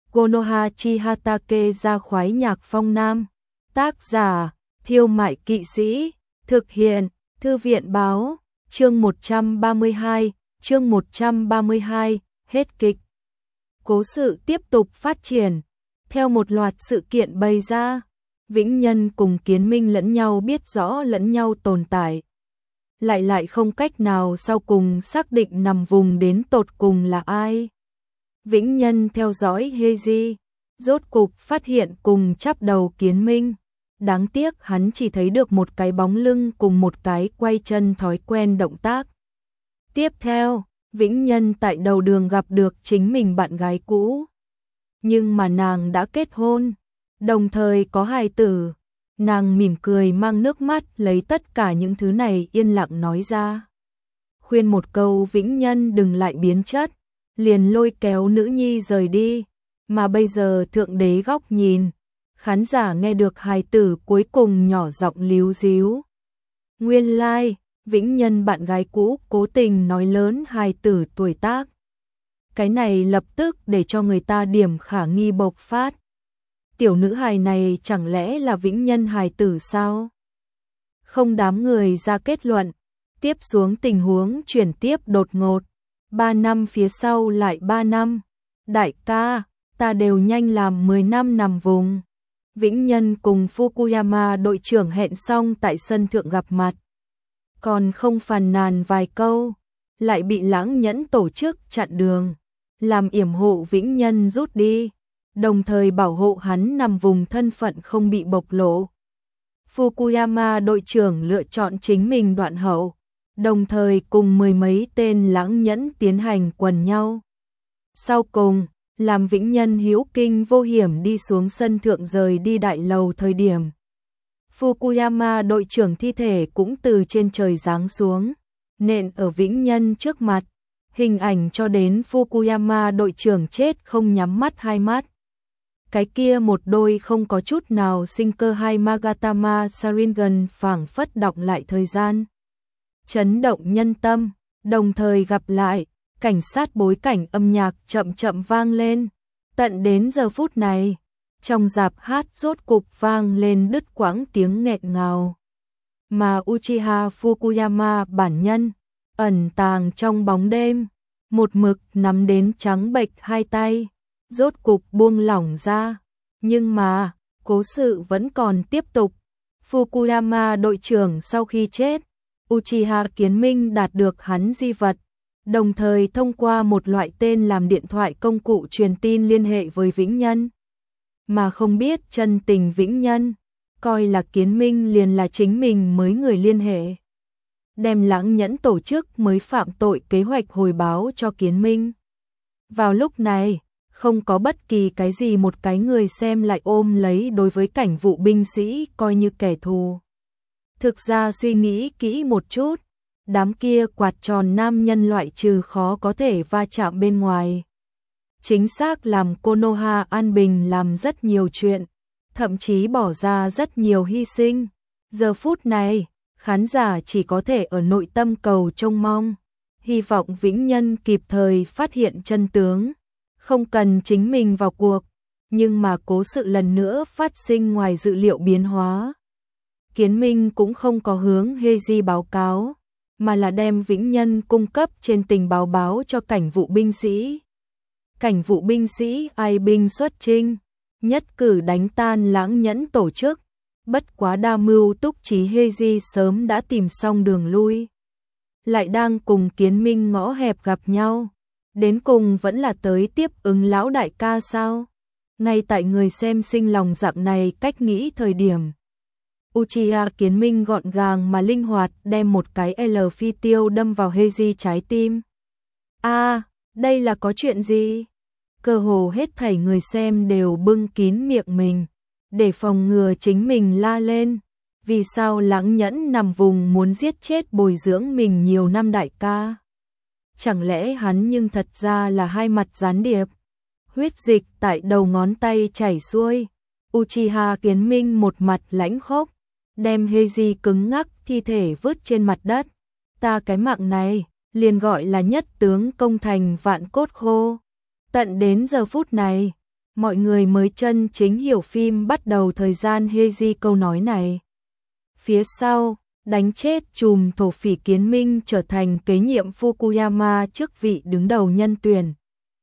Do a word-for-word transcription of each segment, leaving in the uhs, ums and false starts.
Konoha Chihatake ra khoái nhạc phong nam. Tác giả, Thiêu Mại Kỵ Sĩ. Thực hiện, Thư viện báo. Chương một trăm ba mươi hai, chương một trăm ba mươi hai, hết kịch. Cố sự tiếp tục phát triển. Theo một loạt sự kiện bày ra, Vĩnh Nhân cùng Kiến Minh lẫn nhau biết rõ lẫn nhau tồn tại. Lại lại không cách nào sau cùng xác định nằm vùng đến tột cùng là ai. Vĩnh Nhân theo dõi Heiji, rốt cục phát hiện cùng chắp đầu Kiến Minh. Đáng tiếc hắn chỉ thấy được một cái bóng lưng cùng một cái quay chân thói quen động tác. Tiếp theo, Vĩnh Nhân tại đầu đường gặp được chính mình bạn gái cũ. Nhưng mà nàng đã kết hôn, đồng thời có hài tử. Nàng mỉm cười mang nước mắt lấy tất cả những thứ này yên lặng nói ra. Khuyên một câu Vĩnh Nhân đừng lại biến chất, liền lôi kéo nữ nhi rời đi. Mà bây giờ thượng đế góc nhìn, khán giả nghe được hài tử cuối cùng nhỏ giọng líu díu. Nguyên lai, like, Vĩnh Nhân bạn gái cũ cố tình nói lớn hài tử tuổi tác. Cái này lập tức để cho người ta điểm khả nghi bộc phát. Tiểu nữ hài này chẳng lẽ là Vĩnh Nhân hài tử sao? Không, đám người ra kết luận. Tiếp xuống tình huống chuyển tiếp đột ngột. Ba năm phía sau lại ba năm. Đại ca, ta đều nhanh làm mười năm nằm vùng. Vĩnh Nhân cùng Fukuyama đội trưởng hẹn xong tại sân thượng gặp mặt. Còn không phàn nàn vài câu, lại bị Lãng Nhẫn tổ chức chặn đường, làm yểm hộ Vĩnh Nhân rút đi, đồng thời bảo hộ hắn nằm vùng thân phận không bị bộc lộ. Fukuyama đội trưởng lựa chọn chính mình đoạn hậu, đồng thời cùng mười mấy tên Lãng Nhẫn tiến hành quần nhau. Sau cùng, làm Vĩnh Nhân hữu kinh vô hiểm đi xuống sân thượng rời đi đại lầu thời điểm. Fukuyama đội trưởng thi thể cũng từ trên trời giáng xuống, nện ở Vĩnh Nhân trước mặt. Hình ảnh cho đến Fukuyama đội trưởng chết không nhắm mắt hai mắt. Cái kia một đôi không có chút nào sinh cơ hai Magatama Sharingan phảng phất đọng lại thời gian. Chấn động nhân tâm, đồng thời gặp lại, cảnh sát bối cảnh âm nhạc chậm chậm vang lên. Tận đến giờ phút này, trong dạp hát rốt cục vang lên đứt quãng tiếng nghẹn ngào. Mà Uchiha Fukuyama bản nhân, ẩn tàng trong bóng đêm, một mực nắm đến trắng bệch hai tay, rốt cục buông lỏng ra. Nhưng mà, cố sự vẫn còn tiếp tục. Fukuyama đội trưởng sau khi chết, Uchiha Kiến Minh đạt được hắn di vật, đồng thời thông qua một loại tên làm điện thoại công cụ truyền tin liên hệ với Vĩnh Nhân. Mà không biết chân tình Vĩnh Nhân, coi là Kiến Minh liền là chính mình mới người liên hệ. Đem Lãng Nhẫn tổ chức mới phạm tội kế hoạch hồi báo cho Kiến Minh. Vào lúc này, không có bất kỳ cái gì một cái người xem lại ôm lấy đối với cảnh vụ binh sĩ coi như kẻ thù. Thực ra suy nghĩ kỹ một chút, đám kia quạt tròn nam nhân loại trừ khó có thể va chạm bên ngoài. Chính xác làm Konoha an bình làm rất nhiều chuyện, thậm chí bỏ ra rất nhiều hy sinh. Giờ phút này, khán giả chỉ có thể ở nội tâm cầu trông mong, hy vọng Vĩnh Nhân kịp thời phát hiện chân tướng, không cần chính mình vào cuộc. Nhưng mà cố sự lần nữa phát sinh ngoài dự liệu biến hóa. Kiến Minh cũng không có hướng Heiji báo cáo, mà là đem Vĩnh Nhân cung cấp trên tình báo báo cho cảnh vụ binh sĩ. Cảnh vụ binh sĩ ai binh xuất chinh, nhất cử đánh tan Lãng Nhẫn tổ chức. Bất quá đa mưu túc trí Heiji sớm đã tìm xong đường lui, lại đang cùng Kiến Minh ngõ hẹp gặp nhau, đến cùng vẫn là tới tiếp ứng lão đại ca sao? Ngay tại người xem sinh lòng dạng này cách nghĩ thời điểm, Uchiha Kiến Minh gọn gàng mà linh hoạt đem một cái L phi tiêu đâm vào Heiji trái tim. A, à, đây là có chuyện gì? Cơ hồ hết thảy người xem đều bưng kín miệng mình, để phòng ngừa chính mình la lên. Vì sao Lãng Nhẫn nằm vùng muốn giết chết bồi dưỡng mình nhiều năm đại ca? Chẳng lẽ hắn nhưng thật ra là hai mặt gián điệp? Huyết dịch tại đầu ngón tay chảy xuôi. Uchiha Kiến Minh một mặt lãnh khốc, đem Heiji cứng ngắc thi thể vứt trên mặt đất. Ta cái mạng này, liền gọi là nhất tướng công thành vạn cốt khô. Tận đến giờ phút này, mọi người mới chân chính hiểu phim bắt đầu thời gian Heiji câu nói này. Phía sau, đánh chết trùm thổ phỉ Kiến Minh trở thành kế nhiệm Fukuyama chức vị đứng đầu nhân tuyển.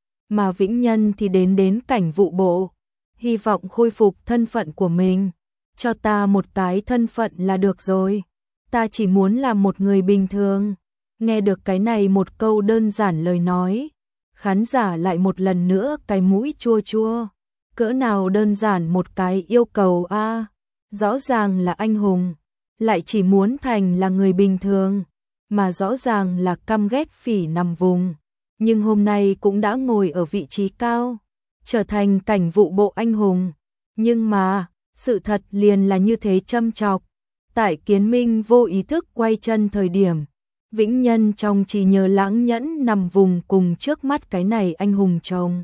Mà Vĩnh Nhân thì đến đến cảnh vụ bộ, hy vọng khôi phục thân phận của mình. Cho ta một cái thân phận là được rồi. Ta chỉ muốn là một người bình thường. Nghe được cái này một câu đơn giản lời nói, khán giả lại một lần nữa cái mũi chua chua. Cỡ nào đơn giản một cái yêu cầu a, à, rõ ràng là anh hùng, lại chỉ muốn thành là người bình thường, mà rõ ràng là căm ghét phỉ nằm vùng. Nhưng hôm nay cũng đã ngồi ở vị trí cao, trở thành cảnh vụ bộ anh hùng. Nhưng mà, sự thật liền là như thế châm chọc. Tại Kiến Minh vô ý thức quay chân thời điểm, Vĩnh Nhân trong trí nhớ lãng nhẫn nằm vùng cùng trước mắt cái này anh hùng chồng.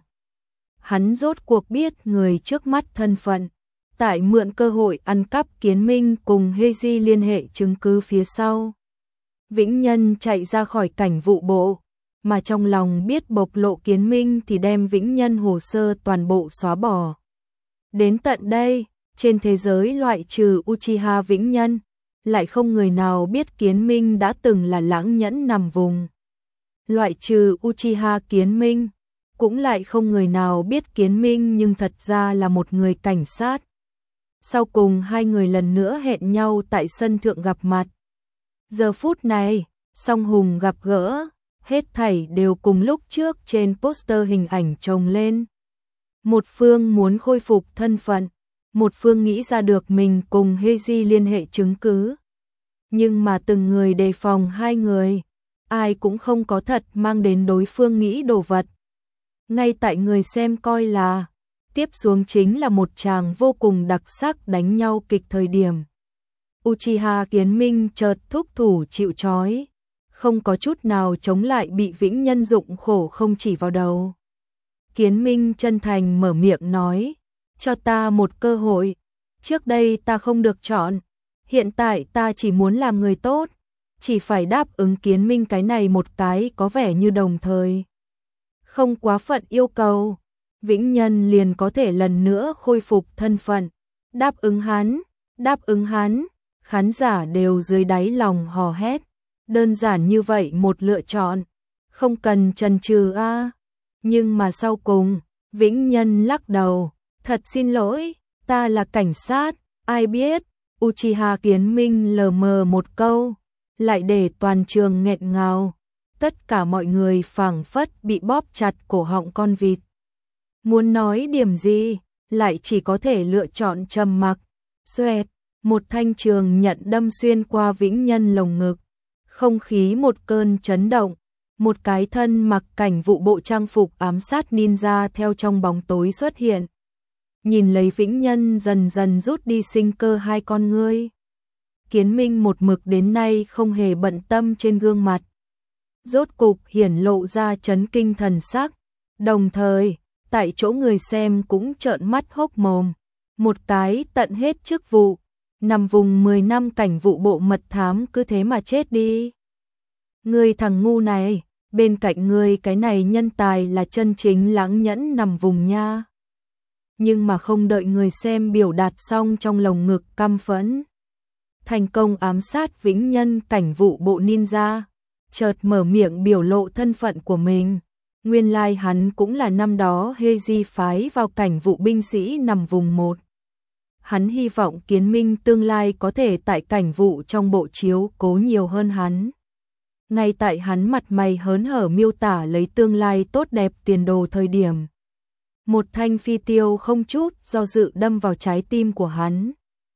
Hắn rốt cuộc biết người trước mắt thân phận, tại mượn cơ hội ăn cắp Kiến Minh cùng Heiji liên hệ chứng cứ phía sau. Vĩnh Nhân chạy ra khỏi cảnh vụ bộ, mà trong lòng biết bộc lộ Kiến Minh thì đem Vĩnh Nhân hồ sơ toàn bộ xóa bỏ. Đến tận đây, trên thế giới loại trừ Uchiha Vĩnh Nhân, lại không người nào biết Kiến Minh đã từng là lãng nhẫn nằm vùng. Loại trừ Uchiha Kiến Minh, cũng lại không người nào biết Kiến Minh nhưng thật ra là một người cảnh sát. Sau cùng hai người lần nữa hẹn nhau tại sân thượng gặp mặt. Giờ phút này, song hùng gặp gỡ, hết thảy đều cùng lúc trước trên poster hình ảnh chồng lên. Một phương muốn khôi phục thân phận, một phương nghĩ ra được mình cùng Heiji liên hệ chứng cứ. Nhưng mà từng người đề phòng hai người, ai cũng không có thật mang đến đối phương nghĩ đồ vật. Ngay tại người xem coi là, tiếp xuống chính là một tràng vô cùng đặc sắc đánh nhau kịch thời điểm. Uchiha Kiến Minh chợt thúc thủ chịu trói, không có chút nào chống lại bị Vĩnh Nhân dụng khổ không chỉ vào đầu. Kiến Minh chân thành mở miệng nói, cho ta một cơ hội, trước đây ta không được chọn, hiện tại ta chỉ muốn làm người tốt, chỉ phải đáp ứng Kiến Minh cái này một cái có vẻ như đồng thời. Không quá phận yêu cầu, Vĩnh Nhân liền có thể lần nữa khôi phục thân phận, đáp ứng hắn, đáp ứng hắn, khán giả đều dưới đáy lòng hò hét, đơn giản như vậy một lựa chọn, không cần chần chừ a. Nhưng mà sau cùng, Vĩnh Nhân lắc đầu, thật xin lỗi, ta là cảnh sát, ai biết, Uchiha Kiến Minh lờ mờ một câu, lại để toàn trường nghẹn ngào, tất cả mọi người phảng phất bị bóp chặt cổ họng con vịt. Muốn nói điểm gì, lại chỉ có thể lựa chọn trầm mặc. Xoẹt, một thanh trường nhận đâm xuyên qua Vĩnh Nhân lồng ngực, không khí một cơn chấn động, một cái thân mặc cảnh vụ bộ trang phục ám sát ninja theo trong bóng tối xuất hiện. Nhìn lấy Vĩnh Nhân dần dần rút đi sinh cơ hai con ngươi. Kiến Minh một mực đến nay không hề bận tâm trên gương mặt. Rốt cục hiển lộ ra chấn kinh thần sắc, đồng thời, tại chỗ người xem cũng trợn mắt hốc mồm. Một cái tận hết chức vụ, nằm vùng mười năm cảnh vụ bộ mật thám cứ thế mà chết đi. Người thằng ngu này, bên cạnh người cái này nhân tài là chân chính lãng nhẫn nằm vùng nha. Nhưng mà không đợi người xem biểu đạt xong trong lồng ngực căm phẫn. Thành công ám sát Vĩnh Nhân cảnh vụ bộ ninja, chợt mở miệng biểu lộ thân phận của mình. Nguyên lai hắn cũng là năm đó Heiji phái vào cảnh vụ binh sĩ nằm vùng một. Hắn hy vọng Kiến Minh tương lai có thể tại cảnh vụ trong bộ chiếu cố nhiều hơn hắn. Ngay tại hắn mặt mày hớn hở miêu tả lấy tương lai tốt đẹp tiền đồ thời điểm. Một thanh phi tiêu không chút do dự đâm vào trái tim của hắn.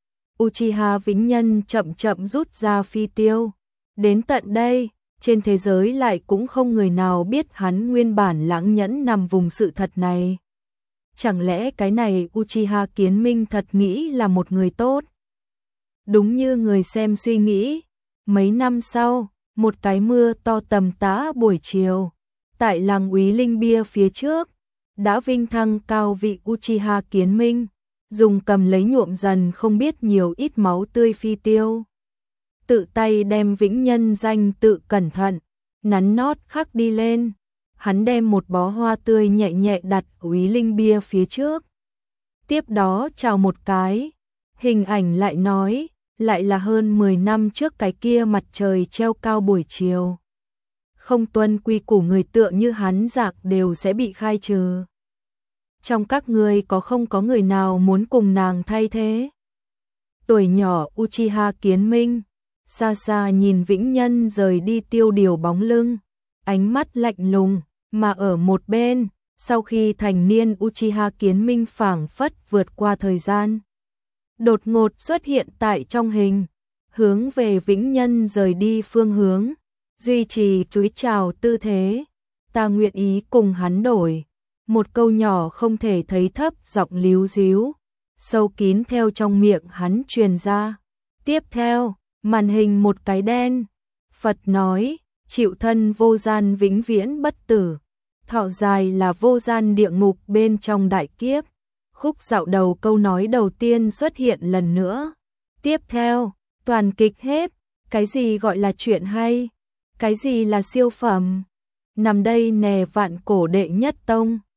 Uchiha Vĩnh Nhân chậm chậm rút ra phi tiêu. Đến tận đây, trên thế giới lại cũng không người nào biết hắn nguyên bản lãng nhẫn nằm vùng sự thật này. Chẳng lẽ cái này Uchiha Kiến Minh thật nghĩ là một người tốt? Đúng như người xem suy nghĩ, mấy năm sau, một cái mưa to tầm tã buổi chiều, tại làng Úy Linh Bia phía trước, đã vinh thăng cao vị Uchiha Kiến Minh, dùng cầm lấy nhuộm dần không biết nhiều ít máu tươi phi tiêu. Tự tay đem Vĩnh Nhân danh tự cẩn thận, nắn nót khắc đi lên, hắn đem một bó hoa tươi nhẹ nhẹ đặt Úy Linh bia phía trước. Tiếp đó chào một cái, hình ảnh lại nói, lại là hơn mười năm trước cái kia mặt trời treo cao buổi chiều. Không tuân quy củ người tựa như hắn giặc đều sẽ bị khai trừ. Trong các ngươi có không có người nào muốn cùng nàng thay thế? Tuổi nhỏ Uchiha Kiến Minh, xa xa nhìn Vĩnh Nhân rời đi tiêu điều bóng lưng, ánh mắt lạnh lùng, mà ở một bên, sau khi thành niên Uchiha Kiến Minh phảng phất vượt qua thời gian. Đột ngột xuất hiện tại trong hình, hướng về Vĩnh Nhân rời đi phương hướng, duy trì cúi chào tư thế, ta nguyện ý cùng hắn đổi. Một câu nhỏ không thể thấy thấp giọng líu díu, sâu kín theo trong miệng hắn truyền ra. Tiếp theo, màn hình một cái đen, Phật nói, chịu thân vô gian vĩnh viễn bất tử, thọ dài là vô gian địa ngục bên trong đại kiếp. Khúc dạo đầu câu nói đầu tiên xuất hiện lần nữa. Tiếp theo, toàn kịch hết, cái gì gọi là chuyện hay, cái gì là siêu phẩm. Nằm đây nè vạn cổ đệ nhất tông.